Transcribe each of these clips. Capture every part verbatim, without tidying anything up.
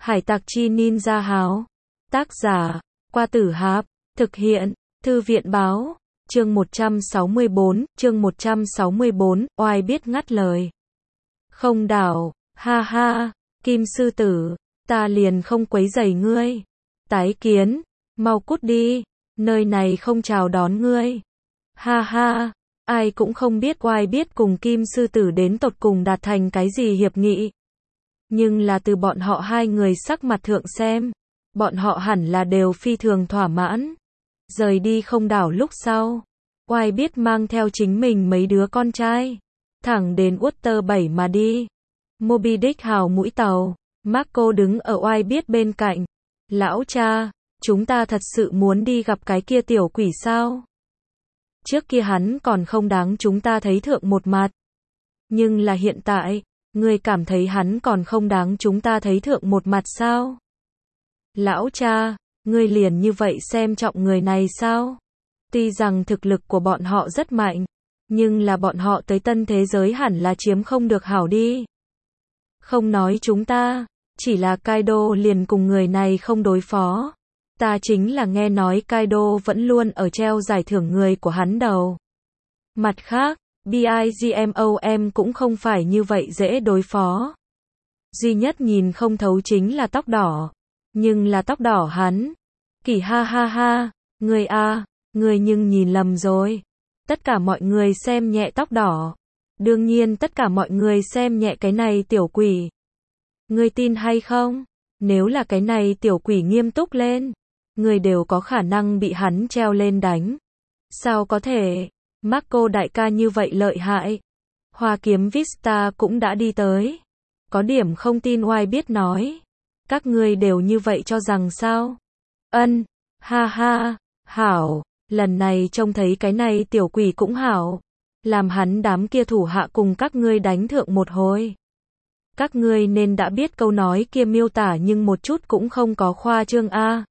Hải tặc chi ninja háo. Tác giả, Qua Tử Hạp. Thực hiện, Thư viện báo. Chương một trăm sáu mươi bốn, chương một trăm sáu mươi bốn, oai biết ngắt lời. Không đảo, ha ha, Kim sư tử, ta liền không quấy rầy ngươi. Tái kiến, mau cút đi, nơi này không chào đón ngươi. Ha ha, ai cũng không biết oai biết cùng Kim sư tử đến tột cùng đạt thành cái gì hiệp nghị. Nhưng là từ bọn họ hai người sắc mặt thượng xem, bọn họ hẳn là đều phi thường thỏa mãn. Rời đi không đảo lúc sau, oai biết mang theo chính mình mấy đứa con trai, thẳng đến Water bảy mà đi. Moby Dick hào mũi tàu, Marco đứng ở oai biết bên cạnh. Lão cha, chúng ta thật sự muốn đi gặp cái kia tiểu quỷ sao? Trước kia hắn còn không đáng chúng ta thấy thượng một mặt. Nhưng là hiện tại, ngươi cảm thấy hắn còn không đáng chúng ta thấy thượng một mặt sao? Lão cha, ngươi liền như vậy xem trọng người này sao? Tuy rằng thực lực của bọn họ rất mạnh, nhưng là bọn họ tới tân thế giới hẳn là chiếm không được hảo đi. Không nói chúng ta, chỉ là Kaido liền cùng người này không đối phó. Ta chính là nghe nói Kaido vẫn luôn ở treo giải thưởng người của hắn đầu. Mặt khác, Bigmom cũng không phải như vậy dễ đối phó. Duy nhất nhìn không thấu chính là tóc đỏ. Nhưng là tóc đỏ hắn. Kỳ ha ha ha, người a, người nhưng nhìn lầm rồi. Tất cả mọi người xem nhẹ tóc đỏ. Đương nhiên tất cả mọi người xem nhẹ cái này tiểu quỷ. Ngươi tin hay không? Nếu là cái này tiểu quỷ nghiêm túc lên, người đều có khả năng bị hắn treo lên đánh. Sao có thể? Marco đại ca như vậy lợi hại. Hoa kiếm Vista cũng đã đi tới. Có điểm không tin oai biết nói. Các ngươi đều như vậy cho rằng sao? Ân, ha ha, hảo, lần này trông thấy cái này tiểu quỷ cũng hảo. Làm hắn đám kia thủ hạ cùng các ngươi đánh thượng một hồi. Các ngươi nên đã biết câu nói kia miêu tả nhưng một chút cũng không có khoa trương a.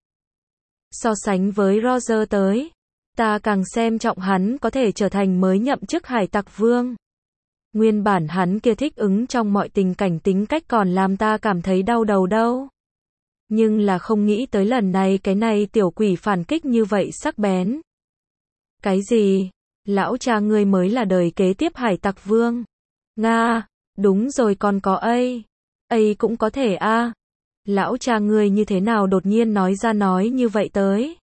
So sánh với Roger tới, ta càng xem trọng hắn có thể trở thành mới nhậm chức hải tặc vương. Nguyên bản hắn kia thích ứng trong mọi tình cảnh tính cách còn làm ta cảm thấy đau đầu đâu. Nhưng là không nghĩ tới lần này cái này tiểu quỷ phản kích như vậy sắc bén. Cái gì? Lão cha ngươi mới là đời kế tiếp hải tặc vương. Nga, đúng rồi còn có A. A cũng có thể a. Lão cha ngươi như thế nào đột nhiên nói ra nói như vậy tới?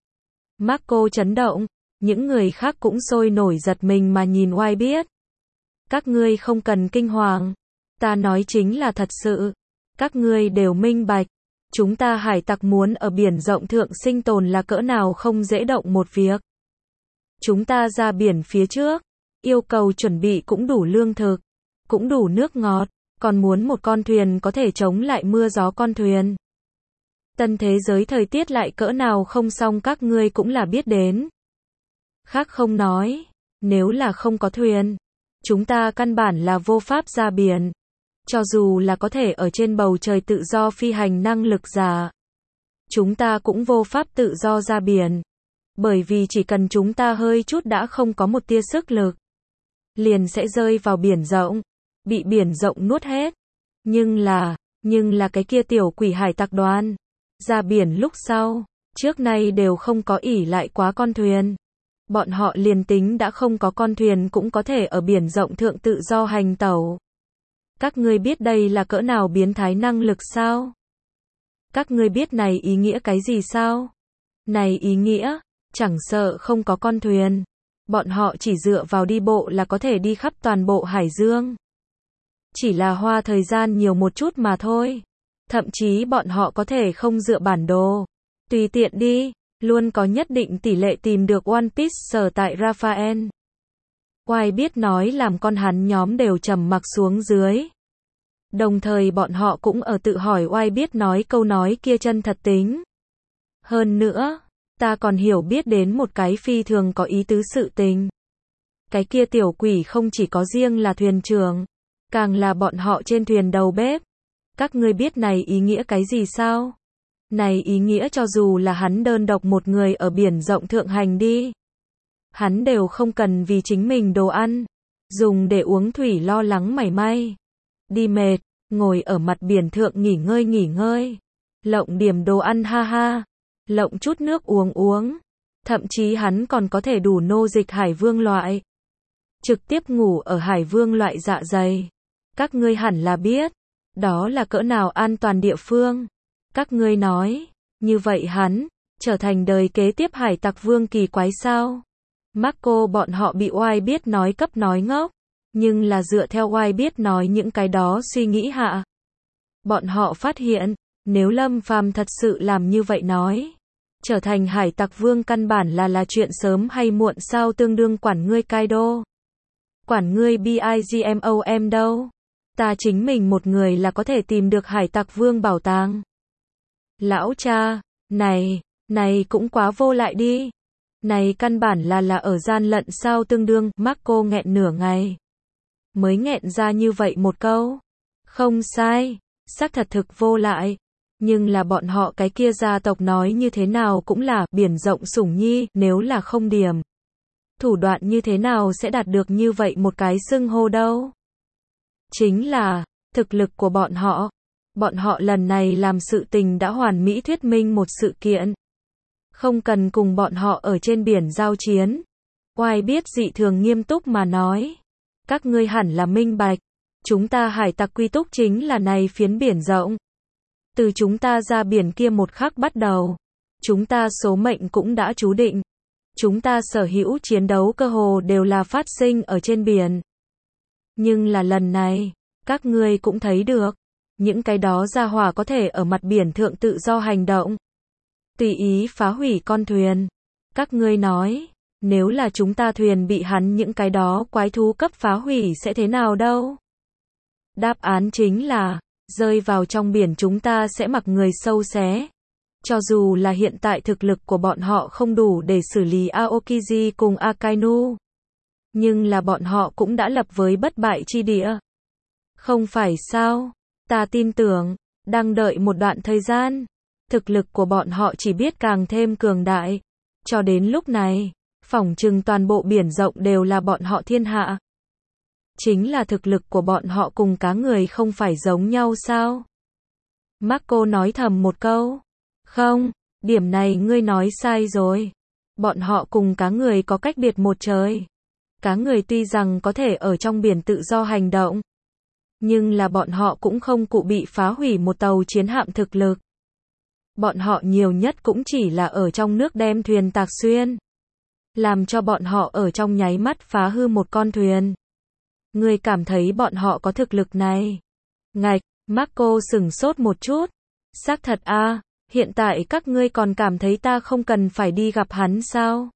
Marco chấn động, những người khác cũng sôi nổi giật mình mà nhìn oai biết. Các ngươi không cần kinh hoàng, ta nói chính là thật sự. Các ngươi đều minh bạch, chúng ta hải tặc muốn ở biển rộng thượng sinh tồn là cỡ nào không dễ động một việc. Chúng ta ra biển phía trước, yêu cầu chuẩn bị cũng đủ lương thực, cũng đủ nước ngọt, còn muốn một con thuyền có thể chống lại mưa gió con thuyền. Tân thế giới thời tiết lại cỡ nào không xong các ngươi cũng là biết đến. Khác không nói, nếu là không có thuyền, chúng ta căn bản là vô pháp ra biển. Cho dù là có thể ở trên bầu trời tự do phi hành năng lực giả, chúng ta cũng vô pháp tự do ra biển. Bởi vì chỉ cần chúng ta hơi chút đã không có một tia sức lực, liền sẽ rơi vào biển rộng, bị biển rộng nuốt hết. Nhưng là, nhưng là cái kia tiểu quỷ hải tặc đoàn, ra biển lúc sau, trước nay đều không có ỷ lại quá con thuyền. Bọn họ liền tính đã không có con thuyền cũng có thể ở biển rộng thượng tự do hành tẩu. Các ngươi biết đây là cỡ nào biến thái năng lực sao? Các ngươi biết này ý nghĩa cái gì sao? Này ý nghĩa, chẳng sợ không có con thuyền, bọn họ chỉ dựa vào đi bộ là có thể đi khắp toàn bộ hải dương. Chỉ là hoa thời gian nhiều một chút mà thôi. Thậm chí bọn họ có thể không dựa bản đồ, tùy tiện đi, luôn có nhất định tỷ lệ tìm được One Piece sở tại Raphael. Oai biết nói làm con hắn nhóm đều trầm mặc xuống dưới. Đồng thời bọn họ cũng ở tự hỏi oai biết nói câu nói kia chân thật tính. Hơn nữa, ta còn hiểu biết đến một cái phi thường có ý tứ sự tình. Cái kia tiểu quỷ không chỉ có riêng là thuyền trưởng, càng là bọn họ trên thuyền đầu bếp. Các ngươi biết này ý nghĩa cái gì sao? Này ý nghĩa cho dù là hắn đơn độc một người ở biển rộng thượng hành đi, hắn đều không cần vì chính mình đồ ăn, dùng để uống thủy lo lắng mảy may. Đi mệt, ngồi ở mặt biển thượng nghỉ ngơi nghỉ ngơi. lộng điểm đồ ăn ha ha, lộng chút nước uống uống, thậm chí hắn còn có thể đủ nô dịch Hải Vương loại. Trực tiếp ngủ ở Hải Vương loại dạ dày. Các ngươi hẳn là biết, đó là cỡ nào an toàn địa phương. Các ngươi nói, như vậy hắn, trở thành đời kế tiếp hải tặc vương kỳ quái sao? Marco bọn họ bị oai biết nói cấp nói ngốc, nhưng là dựa theo oai biết nói những cái đó suy nghĩ hạ. Bọn họ phát hiện, nếu Lâm Phàm thật sự làm như vậy nói, trở thành hải tặc vương căn bản là là chuyện sớm hay muộn sao tương đương quản ngươi Kaido. Quản ngươi Bigmom đâu. Ta chính mình một người là có thể tìm được hải tặc vương bảo tàng. Lão cha, này, này cũng quá vô lại đi. Này căn bản là là ở gian lận sao tương đương, Marco nghẹn nửa ngày. Mới nghẹn ra như vậy một câu. Không sai, xác thật thực vô lại. Nhưng là bọn họ cái kia gia tộc nói như thế nào cũng là biển rộng sủng nhi, nếu là không điểm. Thủ đoạn như thế nào sẽ đạt được như vậy một cái xưng hô đâu? Chính là, thực lực của bọn họ. Bọn họ lần này làm sự tình đã hoàn mỹ thuyết minh một sự kiện. Không cần cùng bọn họ ở trên biển giao chiến. Oai biết dị thường nghiêm túc mà nói. Các ngươi hẳn là minh bạch. Chúng ta hải tặc quy túc chính là này phiến biển rộng. Từ chúng ta ra biển kia một khắc bắt đầu. Chúng ta số mệnh cũng đã chú định. Chúng ta sở hữu chiến đấu cơ hồ đều là phát sinh ở trên biển. Nhưng là lần này, các ngươi cũng thấy được. Những cái đó ra hỏa có thể ở mặt biển thượng tự do hành động. Tùy ý phá hủy con thuyền. Các ngươi nói, nếu là chúng ta thuyền bị hắn những cái đó quái thú cấp phá hủy sẽ thế nào đâu? Đáp án chính là, rơi vào trong biển chúng ta sẽ mặc người sâu xé. Cho dù là hiện tại thực lực của bọn họ không đủ để xử lý Aokiji cùng Akainu. Nhưng là bọn họ cũng đã lập với bất bại chi địa. Không phải sao? Ta tin tưởng, đang đợi một đoạn thời gian. Thực lực của bọn họ chỉ biết càng thêm cường đại. Cho đến lúc này, phỏng chừng toàn bộ biển rộng đều là bọn họ thiên hạ. Chính là thực lực của bọn họ cùng cá người không phải giống nhau sao? Marco nói thầm một câu. Không, điểm này ngươi nói sai rồi. Bọn họ cùng cá người có cách biệt một trời. Cá người tuy rằng có thể ở trong biển tự do hành động. Nhưng là bọn họ cũng không cụ bị phá hủy một tàu chiến hạm thực lực. Bọn họ nhiều nhất cũng chỉ là ở trong nước đem thuyền tạc xuyên. Làm cho bọn họ ở trong nháy mắt phá hư một con thuyền. Ngươi cảm thấy bọn họ có thực lực này. Ngạch, Marco sửng sốt một chút. Xác thật a, à, hiện tại các ngươi còn cảm thấy ta không cần phải đi gặp hắn sao?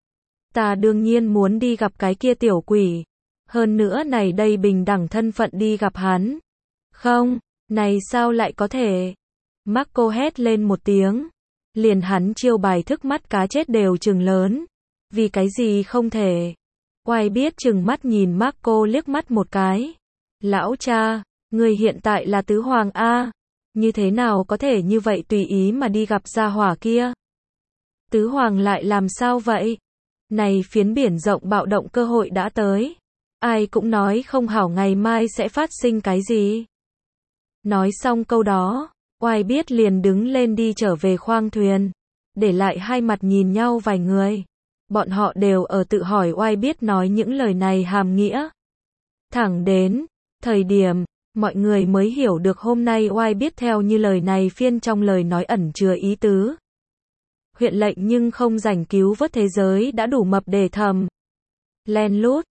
Ta đương nhiên muốn đi gặp cái kia tiểu quỷ. Hơn nữa này đây bình đẳng thân phận đi gặp hắn. Không, này sao lại có thể? Marco hét lên một tiếng. Liền hắn chiêu bài thức mắt cá chết đều trừng lớn. Vì cái gì không thể? Oai biết trừng mắt nhìn Marco liếc mắt một cái. Lão cha, người hiện tại là tứ hoàng A. Như thế nào có thể như vậy tùy ý mà đi gặp gia hỏa kia? Tứ hoàng lại làm sao vậy? Này phiến biển rộng bạo động cơ hội đã tới. Ai cũng nói không hảo ngày mai sẽ phát sinh cái gì. Nói xong câu đó, Oai biết liền đứng lên đi trở về khoang thuyền. Để lại hai mặt nhìn nhau vài người. Bọn họ đều ở tự hỏi Oai biết nói những lời này hàm nghĩa. Thẳng đến thời điểm mọi người mới hiểu được hôm nay Oai biết theo như lời này phiên trong lời nói ẩn chứa ý tứ. Huyện lệnh nhưng không rảnh cứu vớt thế giới đã đủ mập để thầm. Len lút,